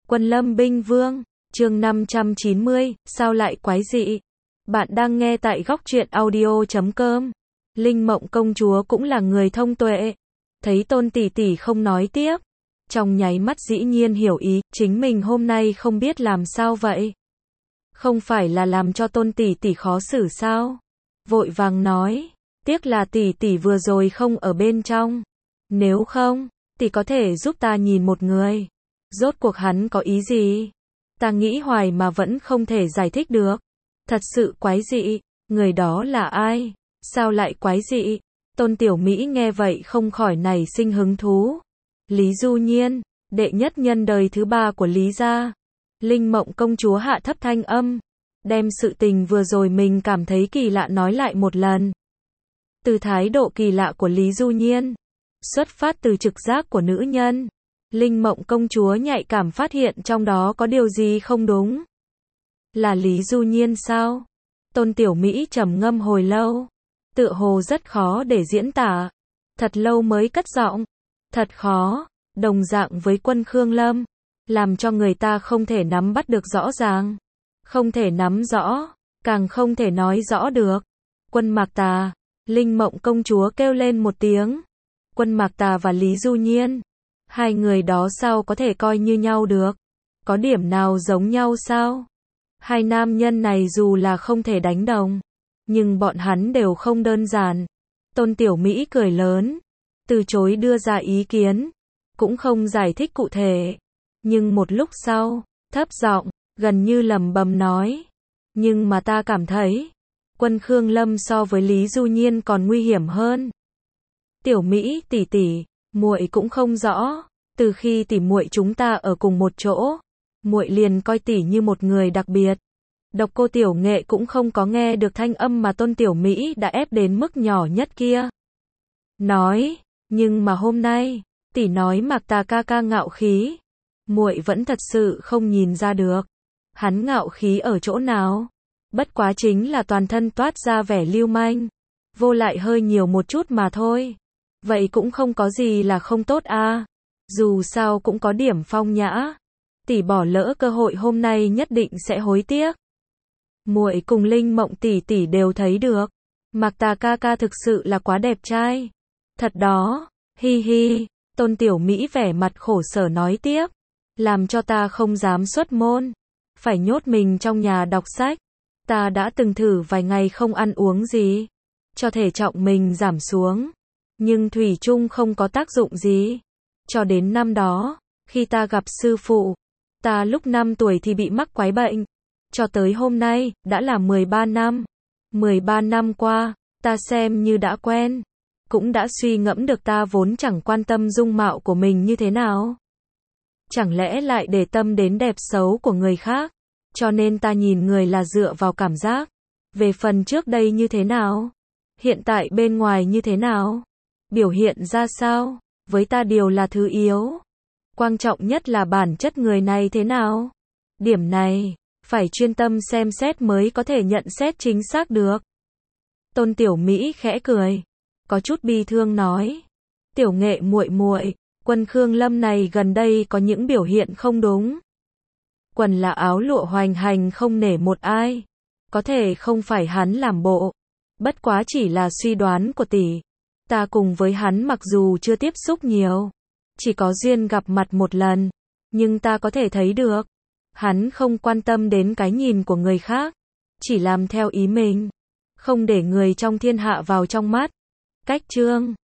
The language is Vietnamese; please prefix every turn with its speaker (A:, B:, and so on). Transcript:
A: Quân Lâm Binh Vương, chương 590, sao lại quái dị? Bạn đang nghe tại góc truyện audio.com. Linh Mộng công chúa cũng là người thông tuệ. Thấy Tôn tỷ tỷ không nói tiếp, trong nháy mắt dĩ nhiên hiểu ý, chính mình hôm nay không biết làm sao vậy. Không phải là làm cho Tôn tỷ tỷ khó xử sao? Vội vàng nói, tiếc là tỷ tỷ vừa rồi không ở bên trong. Nếu không, tỷ có thể giúp ta nhìn một người. Rốt cuộc hắn có ý gì? Ta nghĩ hoài mà vẫn không thể giải thích được. Thật sự quái dị, người đó là ai? Sao lại quái dị? Tôn Tiểu Mỹ nghe vậy không khỏi nảy sinh hứng thú. Lý Du Nhiên, đệ nhất nhân đời thứ 3 của Lý gia. Linh Mộng công chúa hạ thấp thanh âm, đem sự tình vừa rồi mình cảm thấy kỳ lạ nói lại một lần. Từ thái độ kỳ lạ của Lý Du Nhiên, xuất phát từ trực giác của nữ nhân, Linh Mộng công chúa nhạy cảm phát hiện trong đó có điều gì không đúng. Là Lý Du Nhiên sao? Tôn Tiểu Mỹ trầm ngâm hồi lâu, tựa hồ rất khó để diễn tả, thật lâu mới cất giọng, thật khó, đồng dạng với Quân Khương Lâm, làm cho người ta không thể nắm bắt được rõ ràng, không thể nắm rõ, càng không thể nói rõ được. Quân Mạc Tà, Linh Mộng công chúa kêu lên một tiếng. Quân Mạc Tà và Lý Du Nhiên, hai người đó sao có thể coi như nhau được? Có điểm nào giống nhau sao? Hai nam nhân này dù là không thể đánh đồng, nhưng bọn hắn đều không đơn giản. Tôn Tiểu Mỹ cười lớn, từ chối đưa ra ý kiến, cũng không giải thích cụ thể. Nhưng một lúc sau, thấp giọng, gần như lẩm bẩm nói, nhưng mà ta cảm thấy, Quân Khương Lâm so với Lý Du Nhiên còn nguy hiểm hơn. Tiểu Mỹ tỷ tỷ, muội cũng không rõ, từ khi tỷ muội chúng ta ở cùng một chỗ, muội liền coi tỷ như một người đặc biệt. Độc Cô Tiểu Nghệ cũng không có nghe được thanh âm mà Tôn Tiểu Mỹ đã ép đến mức nhỏ nhất kia. Nói, nhưng mà hôm nay, tỷ nói Mạc Tà ca ca ngạo khí, muội vẫn thật sự không nhìn ra được. Hắn ngạo khí ở chỗ nào? Bất quá chính là toàn thân toát ra vẻ lưu manh, vô lại hơi nhiều một chút mà thôi. Vậy cũng không có gì là không tốt à? Dù sao cũng có điểm phong nhã. Tỷ bỏ lỡ cơ hội hôm nay nhất định sẽ hối tiếc. Muội cùng Linh Mộng tỷ tỷ đều thấy được, Mạc Tà ca ca thực sự là quá đẹp trai. Thật đó, hi hi. Tôn Tiểu Mỹ vẻ mặt khổ sở nói tiếp, làm cho ta không dám xuất môn, phải nhốt mình trong nhà đọc sách. Ta đã từng thử vài ngày không ăn uống gì, cho thể trọng mình giảm xuống, nhưng thủy chung không có tác dụng gì. Cho đến năm đó, khi ta gặp sư phụ, ta lúc 5 tuổi thì bị mắc quái bệnh. Cho tới hôm nay, đã là 13 năm. 13 năm qua, ta xem như đã quen, cũng đã suy ngẫm được ta vốn chẳng quan tâm dung mạo của mình như thế nào. Chẳng lẽ lại để tâm đến đẹp xấu của người khác, cho nên ta nhìn người là dựa vào cảm giác. Về phần trước đây như thế nào, hiện tại bên ngoài như thế nào, biểu hiện ra sao, với ta đều là thứ yếu. Quan trọng nhất là bản chất người này thế nào. Điểm này, phải chuyên tâm xem xét mới có thể nhận xét chính xác được. Tôn Tiểu Mỹ khẽ cười, có chút bi thương nói, Tiểu Nghệ muội muội, Quân Khương Lâm này gần đây có những biểu hiện không đúng. Quần là áo lụa hoành hành không nể một ai, có thể không phải hắn làm bộ, bất quá chỉ là suy đoán của tỷ. Ta cùng với hắn mặc dù chưa tiếp xúc nhiều, chỉ có duyên gặp mặt một lần, nhưng ta có thể thấy được, hắn không quan tâm đến cái nhìn của người khác, chỉ làm theo ý mình, không để người trong thiên hạ vào trong mắt. Cách chương